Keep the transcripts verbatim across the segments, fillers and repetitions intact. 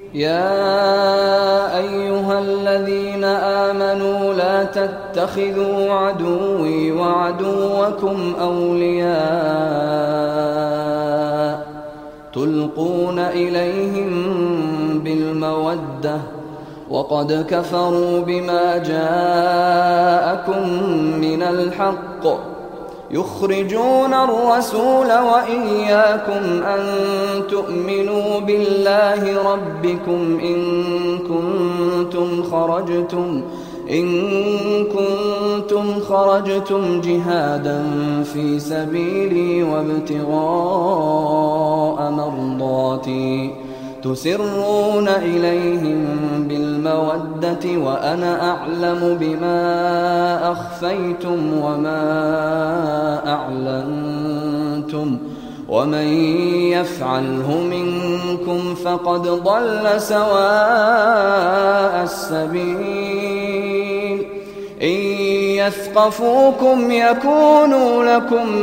يا أيها الذين آمنوا لا تتخذوا عدوي وعدوكم أولياء تلقون إليهم بالمودة وقد كفروا بما جاءكم من الحق يخرجون الرسول وإياكم أن تؤمنوا بالله ربكم إن كنتم خرجتم إن كنتم خرجتم جهادا في سبيلي وابتغاء مرضاتي تسرون إليهم بالمودة وأنا أعلم بما أخفيتم وما أعلنتم ومن يفعله منكم فقد ضل سواء السبيل إن يثقفوكم يكونوا لكم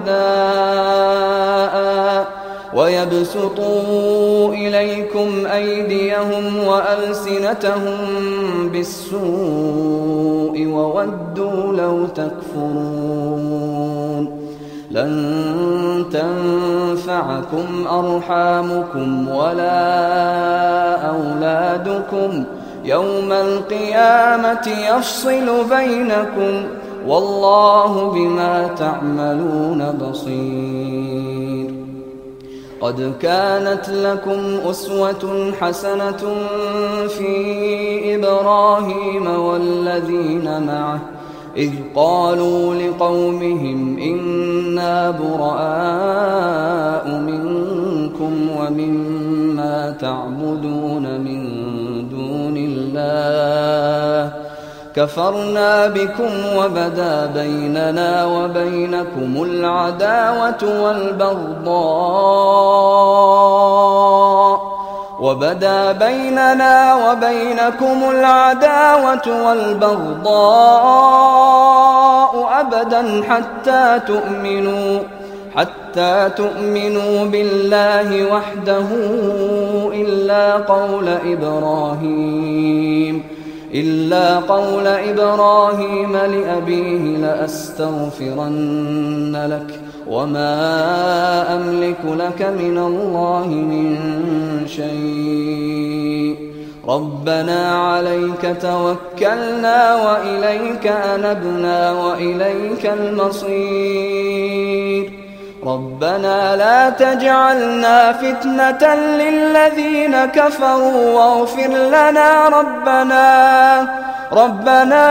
أعداء ويبسطوا إليكم أيديهم وألسنتهم بالسوء وودوا لو تكفرون لن تنفعكم أرحامكم ولا أولادكم يوم القيامة يفصل بينكم والله بما تعملون بصير. قد كانت لكم أسوة حسنة في إبراهيم والذين معه إذ قالوا لقومهم إنا براء منكم ومما تعبدون من دون الله كفرنا بكم وبدا بيننا وبينكم العداوة والبغضاء وبدا بيننا وبينكم العداوة والبغضاء أبدا حتى تؤمنوا حتى تؤمنوا بالله وحده إلا قول إبراهيم إلا قول إبراهيم لأبيه لأستغفرن لك وما أملك لك من الله من شيء ربنا عليك توكلنا وإليك أنبنا وإليك المصير ربنا لا تجعلنا فتنة للذين كفروا واغفر لنا ربنا ربنا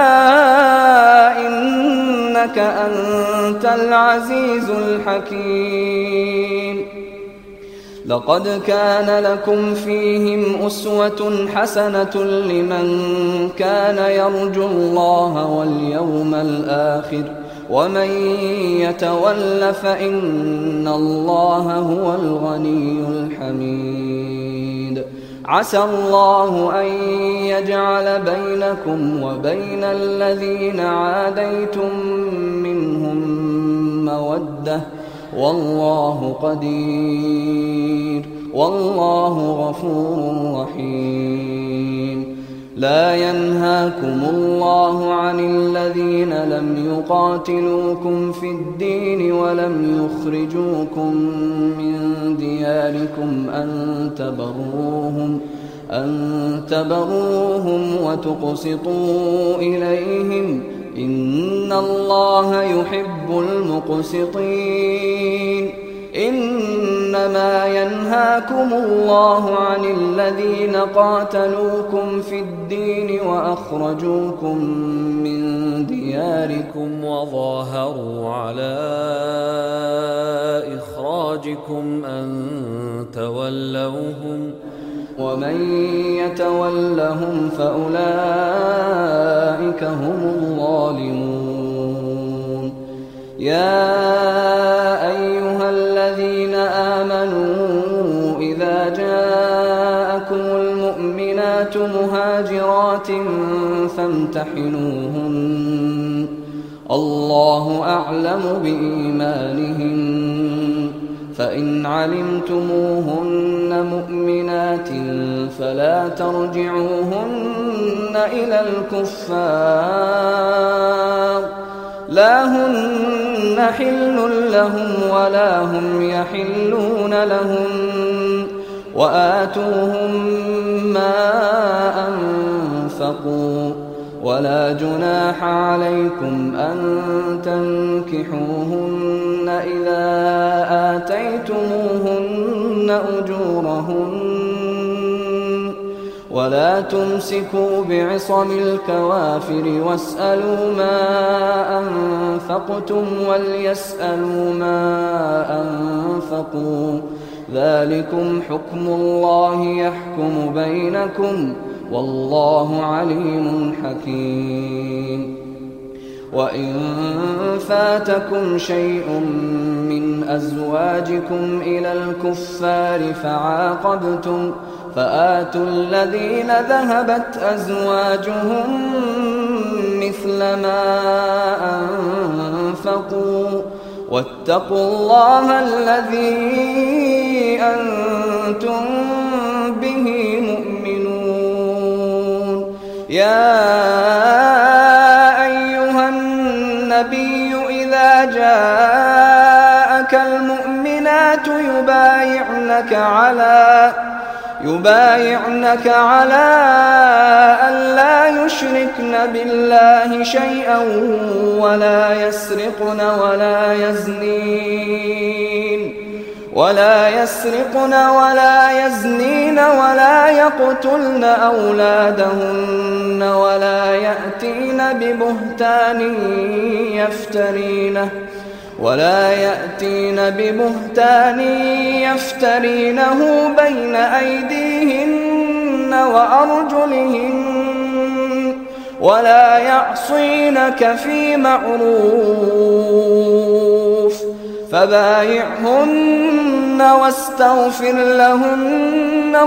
إنك أنت العزيز الحكيم. لقد كان لكم فيهم أسوة حسنة لمن كان يرجو الله واليوم الآخر ومن يتول فإن الله هو الغني الحميد. عسى الله أن يجعل بينكم وبين الذين عاديتم منهم مودة والله قدير والله غفور رحيم. لا ينهاكم الله عن الذين لم يقاتلوكم في الدين ولم يخرجوكم من دياركم أن تبروهم أن تبروهم وتقسطوا إليهم إن الله يحب المقسطين. إنما ينهاكم الله عن الذين قاتلوكم في الدين وأخرجوكم من دياركم وظاهروا على إخراجكم أن تولوهم ومن يتولهم فأولئك هم الظالمون. يا أيها الذين آمنوا إذا جاءكم المؤمنات مهاجرات فامتحنوهن الله أعلم بإيمانهن فإن علمتموهن مؤمنات فلا ترجعوهن إلى الكفار لا هن حل لهم ولا هم يحلون لهم وآتوهم ما أنفقوا ولا جناح عليكم أن تنكحوهن إذا آتيتموهن أجورهن ولا تمسكوا بعصم الكوافر واسألوا ما أنفقتم وليسألوا ما أنفقوا ذلكم حكم الله يحكم بينكم والله عليم حكيم. وإن فاتكم شيء من أزواجكم إلى الكفار فعاقبتم فآتوا الذين ذهبت أزواجهم مثل ما أنفقوا واتقوا الله الذي أنتم به مؤمنون. يا أيها النبي إذا جاءك المؤمنات يبايعنك على يبايعنك على أن لا يشركن بالله شيئا ولا يسرقن ولا يزنين ولا يسرقن ولا يزنين ولا يقتلن أولادهن ولا يأتين ببهتان يفترينه ولا يأتين ببهتان يفترينه بين أيديهن وأرجلهن ولا يعصينك في معروف فبايعهن واستغفر لهن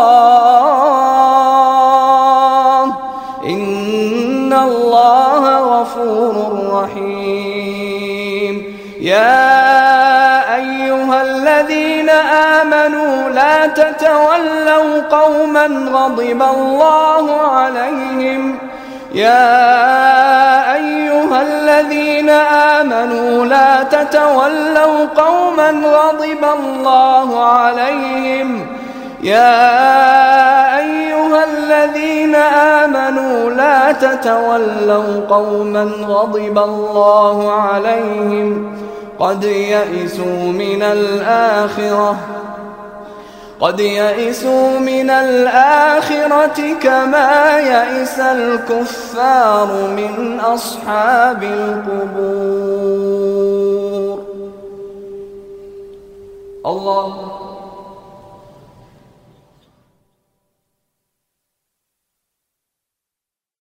الله إن الله غفور رحيم. يا أيها الذين آمنوا لا تتولوا قوما غضب الله عليهم يا أيها الذين آمنوا لا تتولوا قوما غضب الله عليهم يا أيها الذين آمنوا لا تتولوا قوما غضب الله عليهم قد يئسوا من الآخرة قد يئسوا من الآخرة كما يئس الكفار من أصحاب القبور. الله